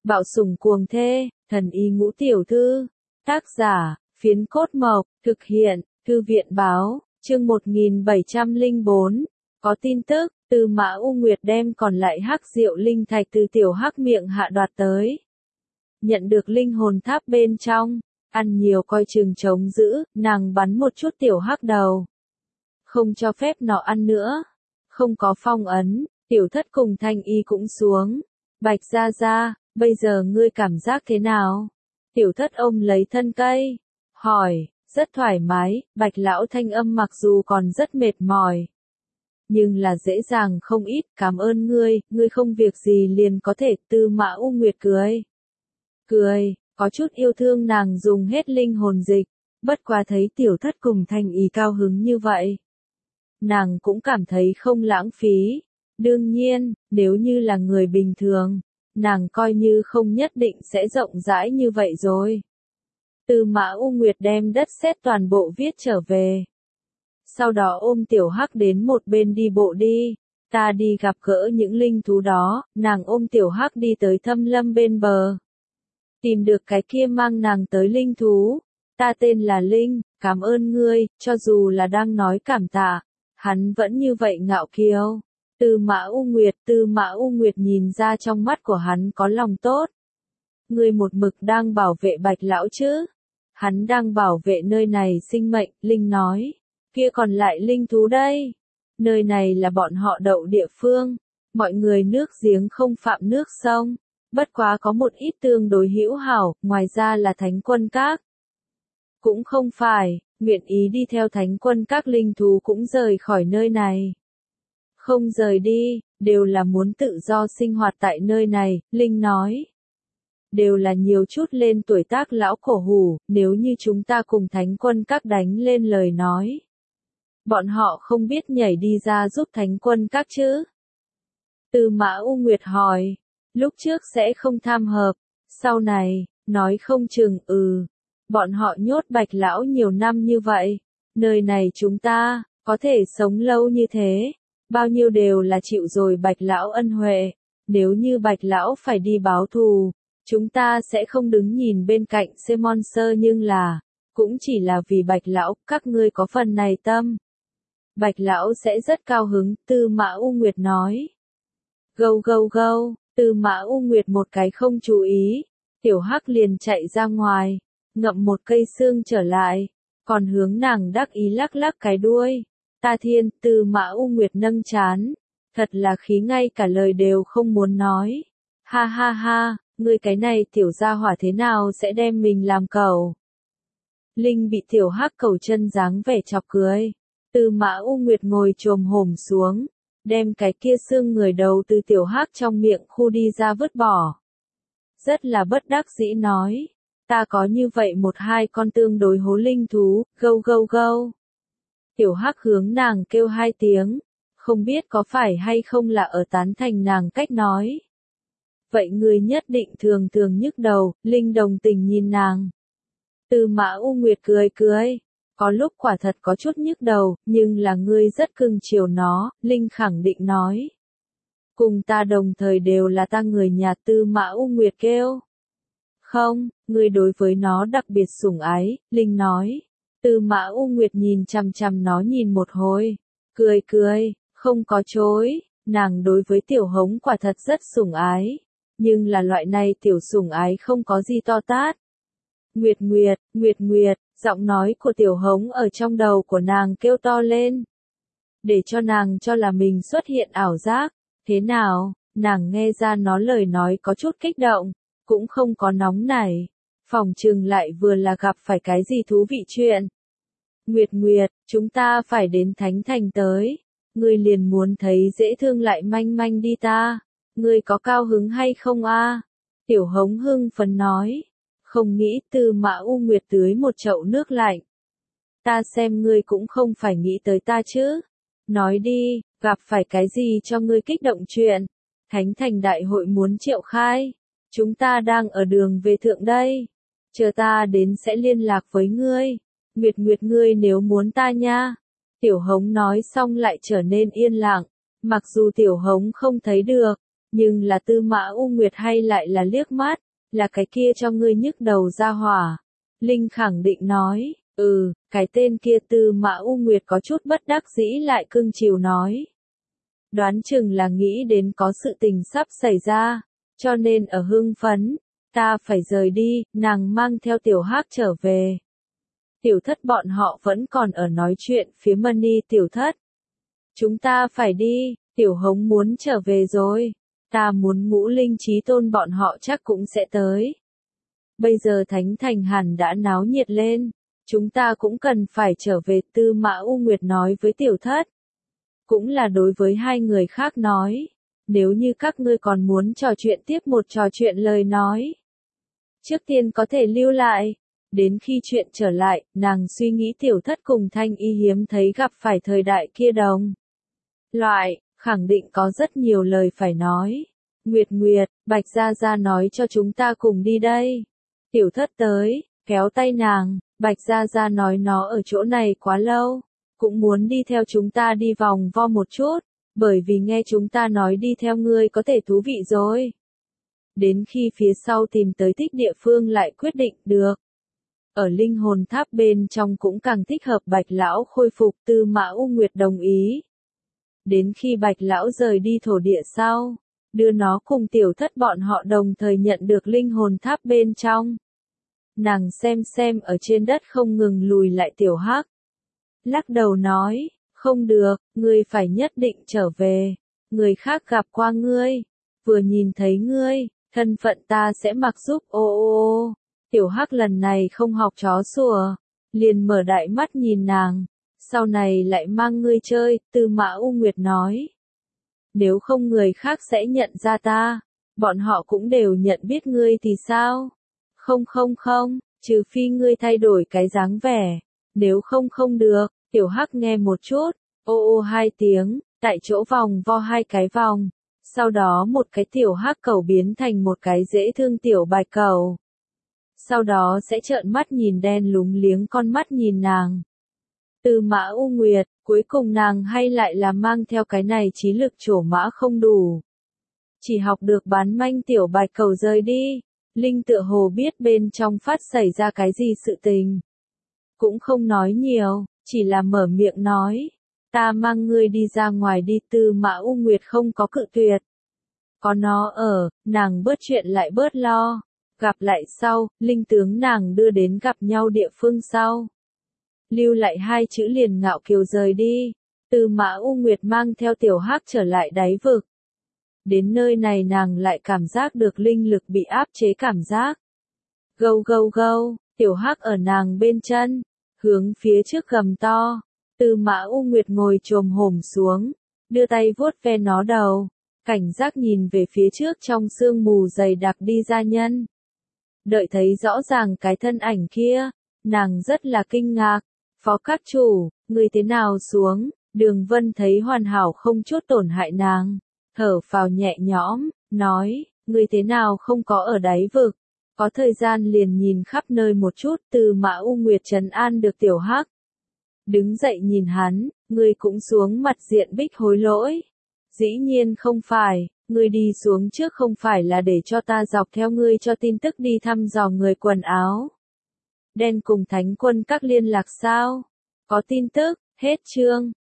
Bạo sủng cuồng thê, thần y ngũ tiểu thư. Tác giả, Phiến Cốt Mộc, thực hiện, Thư viện báo, chương 1704. Có tin tức, Tư Mã U Nguyệt đem còn lại hắc diệu linh thạch từ tiểu hắc miệng hạ đoạt tới. Nhận được linh hồn tháp bên trong, ăn nhiều coi chừng chống giữ, nàng bắn một chút tiểu hắc đầu. Không cho phép nó ăn nữa. Không có phong ấn, tiểu thất cùng thanh y cũng xuống. Bạch gia gia, bây giờ ngươi cảm giác thế nào? Tiểu thất ôm lấy thân cây, hỏi, rất thoải mái, bạch lão thanh âm mặc dù còn rất mệt mỏi. Nhưng là dễ dàng không ít, cảm ơn ngươi không việc gì liền có thể. Tư Mã U Nguyệt cười. Cười, có chút yêu thương nàng dùng hết linh hồn dịch, bất quá thấy tiểu thất cùng thanh ý cao hứng như vậy. Nàng cũng cảm thấy không lãng phí. Đương nhiên, nếu như là người bình thường, nàng coi như không nhất định sẽ rộng rãi như vậy rồi. Tư Mã U Nguyệt đem đất sét toàn bộ viết trở về. Sau đó ôm tiểu hắc đến một bên đi bộ đi. Ta đi gặp gỡ những linh thú đó, nàng ôm tiểu hắc đi tới thâm lâm bên bờ. Tìm được cái kia mang nàng tới linh thú. Ta tên là Linh, cảm ơn ngươi, cho dù là đang nói cảm tạ. Hắn vẫn như vậy ngạo kiêu. Tư Mã U Nguyệt nhìn ra trong mắt của hắn có lòng tốt. Ngươi một mực đang bảo vệ bạch lão chứ? Hắn đang bảo vệ nơi này sinh mệnh, Linh nói. Kia còn lại linh thú đây. Nơi này là bọn họ đậu địa phương. Mọi người nước giếng không phạm nước sông. Bất quá có một ít tương đối hữu hảo, ngoài ra là thánh quân các. Cũng không phải, nguyện ý đi theo thánh quân các linh thú cũng rời khỏi nơi này. Không rời đi, đều là muốn tự do sinh hoạt tại nơi này, Linh nói. Đều là nhiều chút lên tuổi tác lão cổ hủ, nếu như chúng ta cùng thánh quân các đánh lên lời nói. Bọn họ không biết nhảy đi ra giúp thánh quân các chứ? Tư Mã U Nguyệt hỏi, lúc trước sẽ không tham hợp, sau này, nói không chừng bọn họ nhốt bạch lão nhiều năm như vậy, nơi này chúng ta, có thể sống lâu như thế, bao nhiêu đều là chịu rồi bạch lão ân huệ, nếu như bạch lão phải đi báo thù, chúng ta sẽ không đứng nhìn bên cạnh Simon Sơ nhưng là, cũng chỉ là vì bạch lão, các ngươi có phần này tâm. Bạch lão sẽ rất cao hứng, Tư Mã U Nguyệt nói. Gâu gâu gâu, Tư Mã U Nguyệt một cái không chú ý, tiểu hắc liền chạy ra ngoài, ngậm một cây xương trở lại, còn hướng nàng đắc ý lắc lắc cái đuôi. Ta thiên, Tư Mã U Nguyệt nâng chán, thật là khí ngay cả lời đều không muốn nói. Ha ha ha, ngươi cái này tiểu gia hỏa thế nào sẽ đem mình làm cẩu? Linh bị tiểu hắc cẩu chân dáng vẻ chọc cười. Tư Mã U Nguyệt ngồi chồm hổm xuống, đem cái kia xương người đầu từ tiểu hắc trong miệng khu đi ra vứt bỏ. Rất là bất đắc dĩ nói, ta có như vậy một hai con tương đối hố linh thú, gâu gâu gâu. Tiểu hắc hướng nàng kêu hai tiếng, không biết có phải hay không là ở tán thành nàng cách nói. Vậy người nhất định thường thường nhức đầu, Linh đồng tình nhìn nàng. Tư Mã U Nguyệt cười cười, có lúc quả thật có chút nhức đầu, nhưng là ngươi rất cưng chiều nó, Linh khẳng định nói. Cùng ta đồng thời đều là ta người nhà. Tư Mã U Nguyệt kêu. Không, ngươi đối với nó đặc biệt sủng ái, Linh nói. Tư Mã U Nguyệt nhìn chằm chằm nó nhìn một hồi, cười cười, không có chối, nàng đối với tiểu hống quả thật rất sủng ái, nhưng là loại này tiểu sủng ái không có gì to tát. Nguyệt Nguyệt, Nguyệt Nguyệt, giọng nói của tiểu hống ở trong đầu của nàng kêu to lên, để cho nàng cho là mình xuất hiện ảo giác. Thế nào, nàng nghe ra nó lời nói có chút kích động, cũng không có nóng nảy, phỏng chừng lại vừa là gặp phải cái gì thú vị chuyện. Nguyệt Nguyệt, chúng ta phải đến Thánh Thành tới, ngươi liền muốn thấy dễ thương lại manh manh đi ta, ngươi có cao hứng hay không a? Tiểu hống hưng phấn nói, không nghĩ. Tư Mã U Nguyệt tưới một chậu nước lạnh. Ta xem ngươi cũng không phải nghĩ tới ta chứ, nói đi, gặp phải cái gì cho ngươi kích động chuyện? Thánh Thành đại hội muốn triệu khai, chúng ta đang ở đường về thượng đây, chờ ta đến sẽ liên lạc với ngươi. Nguyệt Nguyệt ngươi nếu muốn ta nha. Tiểu hống nói xong lại trở nên yên lặng, mặc dù tiểu hống không thấy được, Nhưng là Tư Mã U Nguyệt hay lại là liếc mắt, là cái kia cho ngươi nhức đầu ra hỏa. Linh khẳng định nói, cái tên kia. Tư Mã U Nguyệt có chút bất đắc dĩ lại cưng chiều nói. Đoán chừng là nghĩ đến có sự tình sắp xảy ra, cho nên ở hưng phấn, ta phải rời đi, nàng mang theo Tiểu Hắc trở về. Tiểu Thất bọn họ vẫn còn ở nói chuyện phía Mani Tiểu Thất. Chúng ta phải đi, Tiểu Hống muốn trở về rồi, ta muốn Ngũ Linh Chí Tôn bọn họ chắc cũng sẽ tới. Bây giờ Thánh Thành hẳn đã náo nhiệt lên, chúng ta cũng cần phải trở về. Tư Mã U Nguyệt nói với Tiểu Thất. Cũng là đối với hai người khác nói, nếu như các ngươi còn muốn trò chuyện tiếp một trò chuyện lời nói. Trước tiên có thể lưu lại, đến khi chuyện trở lại, nàng suy nghĩ Tiểu Thất cùng Thanh Y hiếm thấy gặp phải thời đại kia đồng. Loại, khẳng định có rất nhiều lời phải nói. Nguyệt Nguyệt, Bạch Gia Gia nói cho chúng ta cùng đi đây. Tiểu Thất tới, kéo tay nàng, Bạch Gia Gia nói nó ở chỗ này quá lâu, cũng muốn đi theo chúng ta đi vòng vo một chút, bởi vì nghe chúng ta nói đi theo ngươi có thể thú vị rồi. Đến khi phía sau tìm tới thích địa phương lại quyết định được. Ở linh hồn tháp bên trong cũng càng thích hợp Bạch Lão khôi phục. Tư Mã U Nguyệt đồng ý. Đến khi Bạch Lão rời đi thổ địa sau, đưa nó cùng Tiểu Thất bọn họ đồng thời nhận được linh hồn tháp bên trong. Nàng xem ở trên đất không ngừng lùi lại Tiểu Hắc. Lắc đầu nói, không được, ngươi phải nhất định trở về. Người khác gặp qua ngươi, vừa nhìn thấy ngươi, thân phận ta sẽ mặc giúp. Ô. Tiểu Hắc lần này không học chó sủa, liền mở đại mắt nhìn nàng. Sau này lại mang ngươi chơi. Tư Mã U Nguyệt nói. Nếu không người khác sẽ nhận ra ta, bọn họ cũng đều nhận biết ngươi thì sao? Không, trừ phi ngươi thay đổi cái dáng vẻ, nếu không được. Tiểu Hắc nghe một chút, ô hai tiếng, tại chỗ vòng vo hai cái vòng, sau đó một cái Tiểu Hắc cầu biến thành một cái dễ thương tiểu bạch cầu. Sau đó sẽ trợn mắt nhìn đen lúng liếng con mắt nhìn nàng. Tư Mã U Nguyệt, cuối cùng nàng hay lại là mang theo cái này trí lực trổ mã không đủ. Chỉ học được bán manh tiểu bạch cầu rời đi. Linh tựa hồ biết bên trong phát xảy ra cái gì sự tình. Cũng không nói nhiều, chỉ là mở miệng nói. Ta mang ngươi đi ra ngoài đi. Tư Mã U Nguyệt không có cự tuyệt. Có nó ở, nàng bớt chuyện lại bớt lo. Gặp lại sau, Linh tướng nàng đưa đến gặp nhau địa phương sau. Lưu lại hai chữ liền ngạo kiều rời đi. Tư Mã U Nguyệt mang theo Tiểu Hắc trở lại đáy vực. Đến nơi này nàng lại cảm giác được linh lực bị áp chế cảm giác. Gâu, Tiểu Hắc ở nàng bên chân, hướng phía trước gầm to. Tư Mã U Nguyệt ngồi chồm hổm xuống, đưa tay vuốt ve nó đầu, cảnh giác nhìn về phía trước trong sương mù dày đặc đi ra nhân. Đợi thấy rõ ràng cái thân ảnh kia, nàng rất là kinh ngạc. Phó các chủ, người thế nào xuống? Đường Vân thấy hoàn hảo không chút tổn hại nàng, thở phào nhẹ nhõm, nói, người thế nào không có ở đáy vực? Có thời gian liền nhìn khắp nơi một chút. Tư Mã U Nguyệt trấn an được Tiểu Hắc. Đứng dậy nhìn hắn, người cũng xuống mặt diện bích hối lỗi. Dĩ nhiên không phải, người đi xuống trước không phải là để cho ta dọc theo ngươi cho tin tức đi thăm dò người quần áo đen cùng Thánh quân các liên lạc sao? Có tin tức, hết chương.